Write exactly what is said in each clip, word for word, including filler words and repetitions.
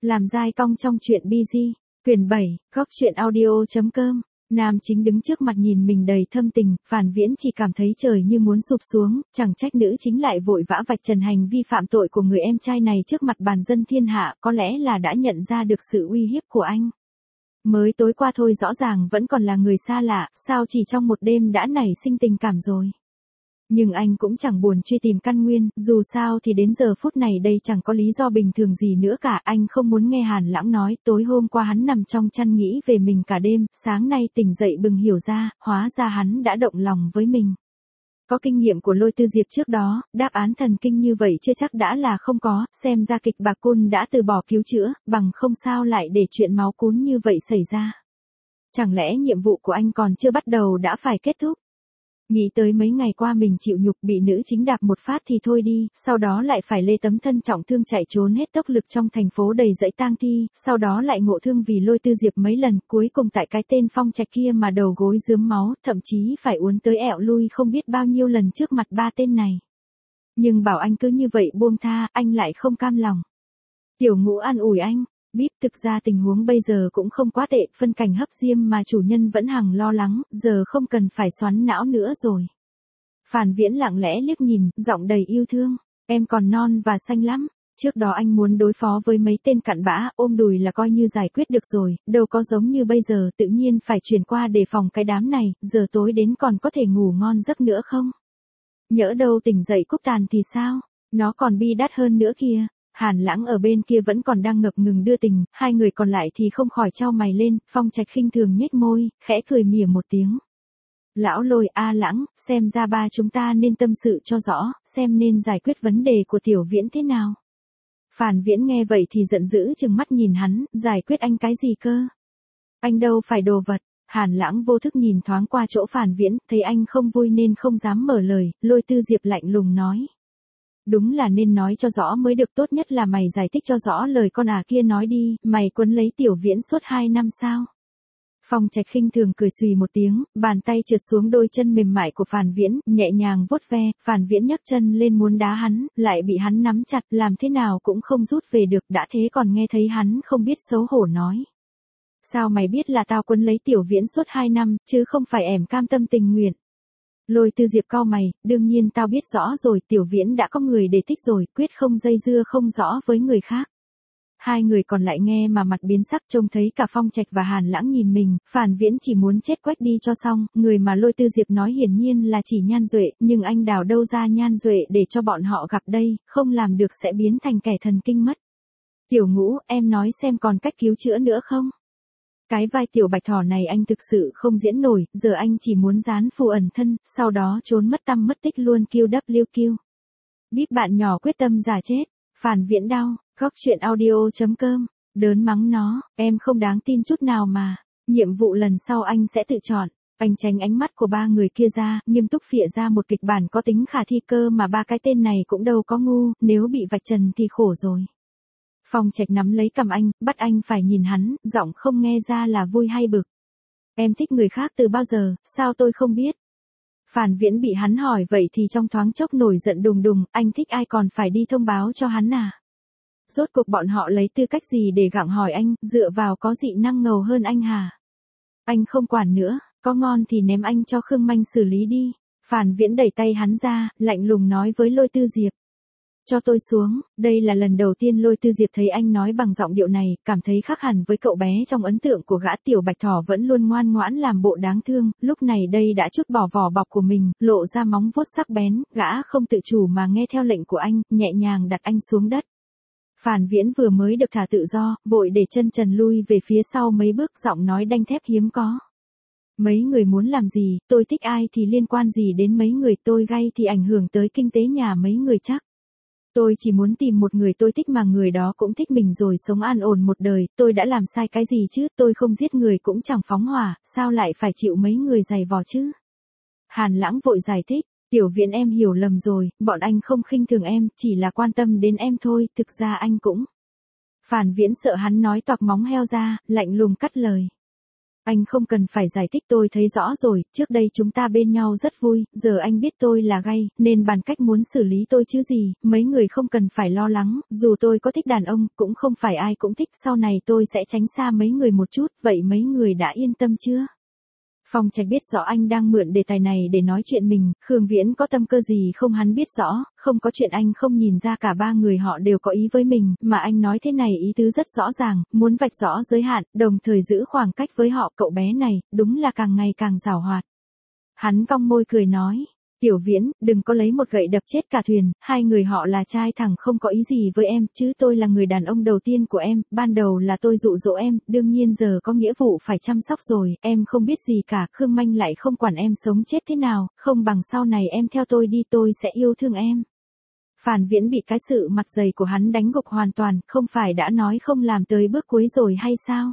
Làm dai cong trong truyện bi gi, quyển bảy, góc truyện audio.com. Nam chính đứng trước mặt nhìn mình đầy thâm tình, Phàn Viễn chỉ cảm thấy trời như muốn sụp xuống, chẳng trách nữ chính lại vội vã vạch trần hành vi phạm tội của người em trai này trước mặt bàn dân thiên hạ, có lẽ là đã nhận ra được sự uy hiếp của anh. Mới tối qua thôi rõ ràng vẫn còn là người xa lạ, sao chỉ trong một đêm đã nảy sinh tình cảm rồi. Nhưng anh cũng chẳng buồn truy tìm căn nguyên, dù sao thì đến giờ phút này đây chẳng có lý do bình thường gì nữa cả. Anh không muốn nghe Hàn Lãng nói, tối hôm qua hắn nằm trong chăn nghĩ về mình cả đêm, sáng nay tỉnh dậy bừng hiểu ra, hóa ra hắn đã động lòng với mình. Có kinh nghiệm của Lôi Tư Diệp trước đó, đáp án thần kinh như vậy chưa chắc đã là không có, xem ra kịch Bạc Cun đã từ bỏ cứu chữa, bằng không sao lại để chuyện máu cún như vậy xảy ra. Chẳng lẽ nhiệm vụ của anh còn chưa bắt đầu đã phải kết thúc? Nghĩ tới mấy ngày qua mình chịu nhục bị nữ chính đạp một phát thì thôi đi, sau đó lại phải lê tấm thân trọng thương chạy trốn hết tốc lực trong thành phố đầy dãy tang thi, sau đó lại ngộ thương vì Lôi Tư Diệp mấy lần, cuối cùng tại cái tên Phong Trạch kia mà đầu gối rướm máu, thậm chí phải uốn tới ẹo lui không biết bao nhiêu lần trước mặt ba tên này. Nhưng bảo anh cứ như vậy buông tha, anh lại không cam lòng. Tiểu Ngũ an ủi anh. Bíp, thực ra tình huống bây giờ cũng không quá tệ, phân cảnh hấp diêm mà chủ nhân vẫn hằng lo lắng, giờ không cần phải xoắn não nữa rồi. Phàn Viễn lặng lẽ liếc nhìn, giọng đầy yêu thương, em còn non và xanh lắm. Trước đó anh muốn đối phó với mấy tên cặn bã, ôm đùi là coi như giải quyết được rồi, đâu có giống như bây giờ tự nhiên phải chuyển qua đề phòng cái đám này, giờ tối đến còn có thể ngủ ngon giấc nữa không? Nhỡ đâu tỉnh dậy cúc tàn thì sao? Nó còn bi đát hơn nữa kìa. Hàn Lãng ở bên kia vẫn còn đang ngập ngừng đưa tình, hai người còn lại thì không khỏi chau mày lên, Phong Trạch khinh thường nhếch môi, khẽ cười mỉa một tiếng. Lão Lôi a Lãng, xem ra ba chúng ta nên tâm sự cho rõ, xem nên giải quyết vấn đề của Tiểu Viễn thế nào. Phàn Viễn nghe vậy thì giận dữ chừng mắt nhìn hắn, giải quyết anh cái gì cơ? Anh đâu phải đồ vật. Hàn Lãng vô thức nhìn thoáng qua chỗ Phàn Viễn, thấy anh không vui nên không dám mở lời, Lôi Tư Diệp lạnh lùng nói. Đúng là nên nói cho rõ mới được, tốt nhất là mày giải thích cho rõ lời con à kia nói đi, mày quấn lấy Tiểu Viễn suốt hai năm sao? Phong Trạch khinh thường cười xùy một tiếng, bàn tay trượt xuống đôi chân mềm mại của Phàn Viễn, nhẹ nhàng vuốt ve, Phàn Viễn nhấc chân lên muốn đá hắn, lại bị hắn nắm chặt, làm thế nào cũng không rút về được, đã thế còn nghe thấy hắn không biết xấu hổ nói. Sao mày biết là tao quấn lấy Tiểu Viễn suốt hai năm, chứ không phải ẻm cam tâm tình nguyện? Lôi Tư Diệp cau mày, đương nhiên tao biết rõ rồi, Tiểu Viễn đã có người để thích rồi, quyết không dây dưa không rõ với người khác. Hai người còn lại nghe mà mặt biến sắc, trông thấy cả Phong Trạch và Hàn Lãng nhìn mình, Phàn Viễn chỉ muốn chết quách đi cho xong, người mà Lôi Tư Diệp nói hiển nhiên là chỉ Nhan Duệ, nhưng anh đào đâu ra Nhan Duệ để cho bọn họ gặp đây, không làm được sẽ biến thành kẻ thần kinh mất. Tiểu Ngũ, em nói xem còn cách cứu chữa nữa không? Cái vai tiểu bạch thỏ này anh thực sự không diễn nổi, giờ anh chỉ muốn dán phù ẩn thân, sau đó trốn mất tăm mất tích luôn kiu đắp liu kiu. Bíp bạn nhỏ quyết tâm giả chết, Phàn Viễn đau, góc truyện audio.com, đớn mắng nó, em không đáng tin chút nào mà, nhiệm vụ lần sau anh sẽ tự chọn. Anh tránh ánh mắt của ba người kia ra, nghiêm túc phịa ra một kịch bản có tính khả thi cơ mà ba cái tên này cũng đâu có ngu, nếu bị vạch trần thì khổ rồi. Phong Trạch nắm lấy cằm anh, bắt anh phải nhìn hắn, giọng không nghe ra là vui hay bực. Em thích người khác từ bao giờ, sao tôi không biết? Phàn Viễn bị hắn hỏi vậy thì trong thoáng chốc nổi giận đùng đùng, anh thích ai còn phải đi thông báo cho hắn à? Rốt cuộc bọn họ lấy tư cách gì để gặng hỏi anh, dựa vào có dị năng ngầu hơn anh hả? Anh không quản nữa, có ngon thì ném anh cho Khương Manh xử lý đi. Phàn Viễn đẩy tay hắn ra, lạnh lùng nói với Lôi Tư Diệp. Cho tôi xuống, đây là lần đầu tiên Lôi Tư Diệp thấy anh nói bằng giọng điệu này, cảm thấy khác hẳn với cậu bé trong ấn tượng của gã tiểu bạch thỏ vẫn luôn ngoan ngoãn làm bộ đáng thương, lúc này đây đã trút bỏ vỏ bọc của mình, lộ ra móng vuốt sắc bén, gã không tự chủ mà nghe theo lệnh của anh, nhẹ nhàng đặt anh xuống đất. Phàn Viễn vừa mới được thả tự do, vội để chân trần lui về phía sau mấy bước, giọng nói đanh thép hiếm có. Mấy người muốn làm gì, tôi thích ai thì liên quan gì đến mấy người, tôi gay thì ảnh hưởng tới kinh tế nhà mấy người chắc. Tôi chỉ muốn tìm một người tôi thích mà người đó cũng thích mình rồi sống an ổn một đời, tôi đã làm sai cái gì chứ, tôi không giết người cũng chẳng phóng hỏa, sao lại phải chịu mấy người giày vò chứ? Hàn Lãng vội giải thích, Tiểu Viễn em hiểu lầm rồi, bọn anh không khinh thường em, chỉ là quan tâm đến em thôi, thực ra anh cũng. Phàn Viễn sợ hắn nói toạc móng heo ra, lạnh lùng cắt lời. Anh không cần phải giải thích, tôi thấy rõ rồi, trước đây chúng ta bên nhau rất vui, giờ anh biết tôi là gay, nên bàn cách muốn xử lý tôi chứ gì, mấy người không cần phải lo lắng, dù tôi có thích đàn ông, cũng không phải ai cũng thích, sau này tôi sẽ tránh xa mấy người một chút, vậy mấy người đã yên tâm chưa? Phong Trạch biết rõ anh đang mượn đề tài này để nói chuyện mình, Khương Viễn có tâm cơ gì không hắn biết rõ, không có chuyện anh không nhìn ra cả ba người họ đều có ý với mình, mà anh nói thế này ý tứ rất rõ ràng, muốn vạch rõ giới hạn, đồng thời giữ khoảng cách với họ, cậu bé này, đúng là càng ngày càng giàu hoạt. Hắn cong môi cười nói. Tiểu Viễn, đừng có lấy một gậy đập chết cả thuyền, hai người họ là trai thẳng không có ý gì với em, chứ tôi là người đàn ông đầu tiên của em, ban đầu là tôi dụ dỗ em, đương nhiên giờ có nghĩa vụ phải chăm sóc rồi, em không biết gì cả, Khương Manh lại không quản em sống chết thế nào, không bằng sau này em theo tôi đi tôi sẽ yêu thương em. Phàn Viễn bị cái sự mặt dày của hắn đánh gục hoàn toàn, không phải đã nói không làm tới bước cuối rồi hay sao?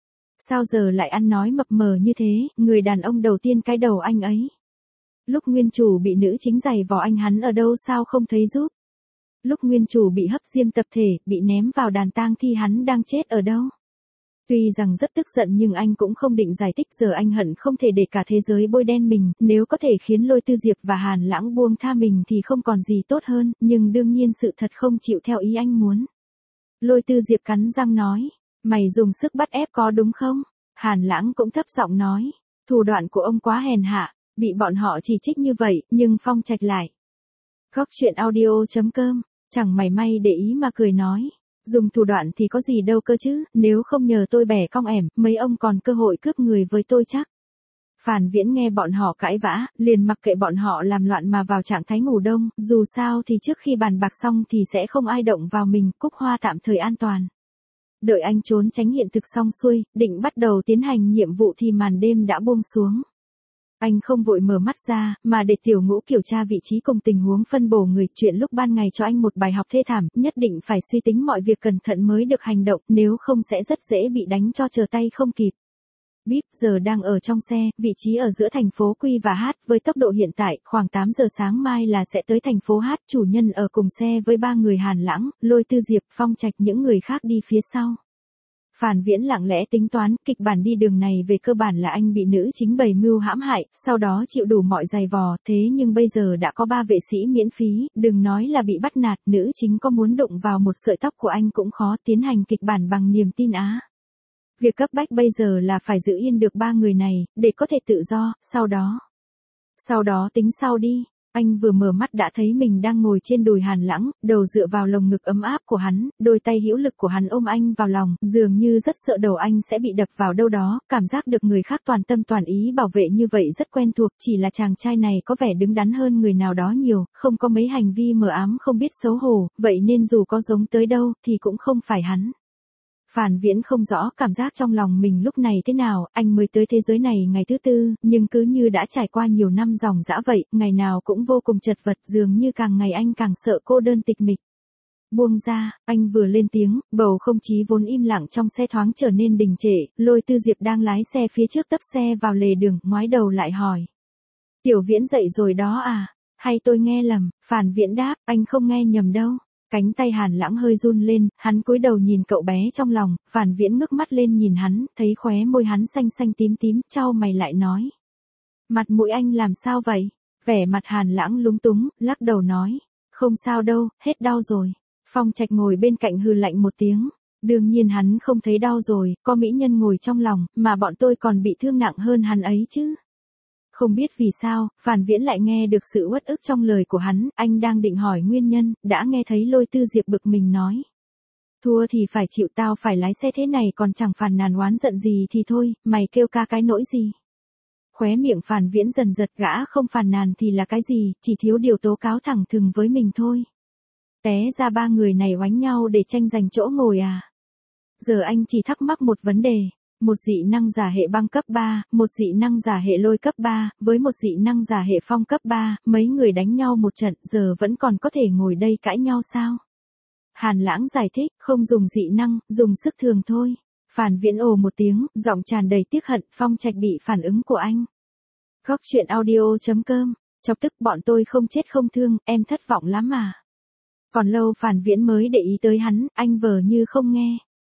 Sao giờ lại ăn nói mập mờ như thế, người đàn ông đầu tiên cái đầu anh ấy. Lúc nguyên chủ bị nữ chính giày vò anh hắn ở đâu sao không thấy giúp? Lúc nguyên chủ bị hấp diêm tập thể, bị ném vào đàn tang thi hắn đang chết ở đâu? Tuy rằng rất tức giận nhưng anh cũng không định giải thích, giờ anh hận không thể để cả thế giới bôi đen mình, nếu có thể khiến Lôi Tư Diệp và Hàn Lãng buông tha mình thì không còn gì tốt hơn, nhưng đương nhiên sự thật không chịu theo ý anh muốn. Lôi Tư Diệp cắn răng nói, mày dùng sức bắt ép có đúng không? Hàn Lãng cũng thấp giọng nói, thủ đoạn của ông quá hèn hạ. Bị bọn họ chỉ trích như vậy, nhưng Phong Trạch lại. Góc chuyện audio chấm com, chẳng mảy may để ý mà cười nói. Dùng thủ đoạn thì có gì đâu cơ chứ, nếu không nhờ tôi bẻ cong ẻm, mấy ông còn cơ hội cướp người với tôi chắc. Phàn Viễn nghe bọn họ cãi vã, liền mặc kệ bọn họ làm loạn mà vào trạng thái ngủ đông, dù sao thì trước khi bàn bạc xong thì sẽ không ai động vào mình, Cúc Hoa tạm thời an toàn. Đợi anh trốn tránh hiện thực xong xuôi, định bắt đầu tiến hành nhiệm vụ thì màn đêm đã buông xuống. Anh không vội mở mắt ra, mà để Tiểu Ngũ kiểm tra vị trí cùng tình huống phân bổ người, chuyện lúc ban ngày cho anh một bài học thê thảm, nhất định phải suy tính mọi việc cẩn thận mới được hành động, nếu không sẽ rất dễ bị đánh cho trở tay không kịp. Bíp giờ đang ở trong xe, vị trí ở giữa thành phố Q và H, với tốc độ hiện tại, khoảng tám giờ sáng mai là sẽ tới thành phố H, chủ nhân ở cùng xe với ba người Hàn Lãng, Lôi Tư Diệp, Phong Trạch, những người khác đi phía sau. Phàn Viễn lặng lẽ tính toán, kịch bản đi đường này về cơ bản là anh bị nữ chính bày mưu hãm hại, sau đó chịu đủ mọi giày vò, thế nhưng bây giờ đã có ba vệ sĩ miễn phí, đừng nói là bị bắt nạt, nữ chính có muốn đụng vào một sợi tóc của anh cũng khó, tiến hành kịch bản bằng niềm tin á. Việc cấp bách bây giờ là phải giữ yên được ba người này, để có thể tự do, sau đó. Sau đó tính sau đi. Anh vừa mở mắt đã thấy mình đang ngồi trên đùi Hàn Lãng, đầu dựa vào lồng ngực ấm áp của hắn, đôi tay hữu lực của hắn ôm anh vào lòng, dường như rất sợ đầu anh sẽ bị đập vào đâu đó, cảm giác được người khác toàn tâm toàn ý bảo vệ như vậy rất quen thuộc, chỉ là chàng trai này có vẻ đứng đắn hơn người nào đó nhiều, không có mấy hành vi mờ ám không biết xấu hổ, vậy nên dù có giống tới đâu, thì cũng không phải hắn. Phàn Viễn không rõ cảm giác trong lòng mình lúc này thế nào, anh mới tới thế giới này ngày thứ tư, nhưng cứ như đã trải qua nhiều năm dòng dã vậy, ngày nào cũng vô cùng chật vật, dường như càng ngày anh càng sợ cô đơn tịch mịch. Buông ra, anh vừa lên tiếng, bầu không khí vốn im lặng trong xe thoáng trở nên đình trệ, Lôi Tư Diệp đang lái xe phía trước tấp xe vào lề đường, ngoái đầu lại hỏi. Tiểu Viễn dậy rồi đó à? Hay tôi nghe lầm? Phàn Viễn đáp, anh không nghe nhầm đâu. Cánh tay Hàn Lãng hơi run lên, hắn cúi đầu nhìn cậu bé trong lòng, Phàn Viễn ngước mắt lên nhìn hắn, thấy khóe môi hắn xanh xanh tím tím, chau mày lại nói. Mặt mũi anh làm sao vậy? Vẻ mặt Hàn Lãng lúng túng, lắc đầu nói. Không sao đâu, hết đau rồi. Phong Trạch ngồi bên cạnh hừ lạnh một tiếng. Đương nhiên hắn không thấy đau rồi, có mỹ nhân ngồi trong lòng, mà bọn tôi còn bị thương nặng hơn hắn ấy chứ. Không biết vì sao, Phàn Viễn lại nghe được sự uất ức trong lời của hắn, anh đang định hỏi nguyên nhân, đã nghe thấy Lôi Tư Diệp bực mình nói. Thua thì phải chịu, tao phải lái xe thế này còn chẳng phàn nàn oán giận gì thì thôi, mày kêu ca cái nỗi gì. Khóe miệng Phàn Viễn dần giật, gã không phàn nàn thì là cái gì, chỉ thiếu điều tố cáo thẳng thừng với mình thôi. Té ra ba người này oánh nhau để tranh giành chỗ ngồi à. Giờ anh chỉ thắc mắc một vấn đề. Một dị năng giả hệ băng cấp ba, một dị năng giả hệ lôi cấp ba, với một dị năng giả hệ phong cấp ba, mấy người đánh nhau một trận giờ vẫn còn có thể ngồi đây cãi nhau sao? Hàn Lãng giải thích, không dùng dị năng, dùng sức thường thôi. Phàn Viễn ồ một tiếng, giọng tràn đầy tiếc hận, Phong Trạch bị phản ứng của anh. Góc chuyện audio chấm com, chọc tức bọn tôi không chết không thương, em thất vọng lắm à. Còn lâu Phàn Viễn mới để ý tới hắn, anh vờ như không nghe.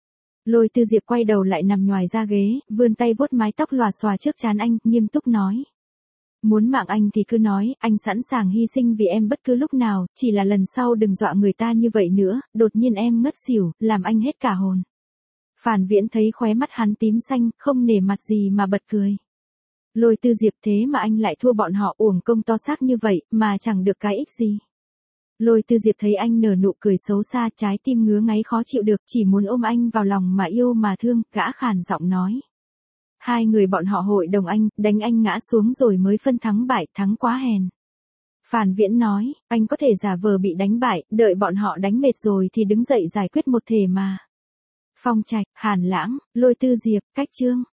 Lôi Tư Diệp quay đầu lại nằm nhoài ra ghế, vươn tay vuốt mái tóc lòa xòa trước trán anh, nghiêm túc nói. Muốn mạng anh thì cứ nói, anh sẵn sàng hy sinh vì em bất cứ lúc nào, chỉ là lần sau đừng dọa người ta như vậy nữa, đột nhiên em ngất xỉu, làm anh hết cả hồn. Phản Viễn thấy khóe mắt hắn tím xanh, không nể mặt gì mà bật cười. Lôi Tư Diệp, thế mà anh lại thua bọn họ, uổng công to xác như vậy, mà chẳng được cái ích gì. Lôi Tư Diệp thấy anh nở nụ cười xấu xa, trái tim ngứa ngáy khó chịu được, chỉ muốn ôm anh vào lòng mà yêu mà thương, gã khàn giọng nói. Hai người bọn họ hội đồng anh, đánh anh ngã xuống rồi mới phân thắng bại, thắng quá hèn. Phản Viễn nói, anh có thể giả vờ bị đánh bại, đợi bọn họ đánh mệt rồi thì đứng dậy giải quyết một thể mà. Phong Trạch, Hàn Lãng, Lôi Tư Diệp, cách chương.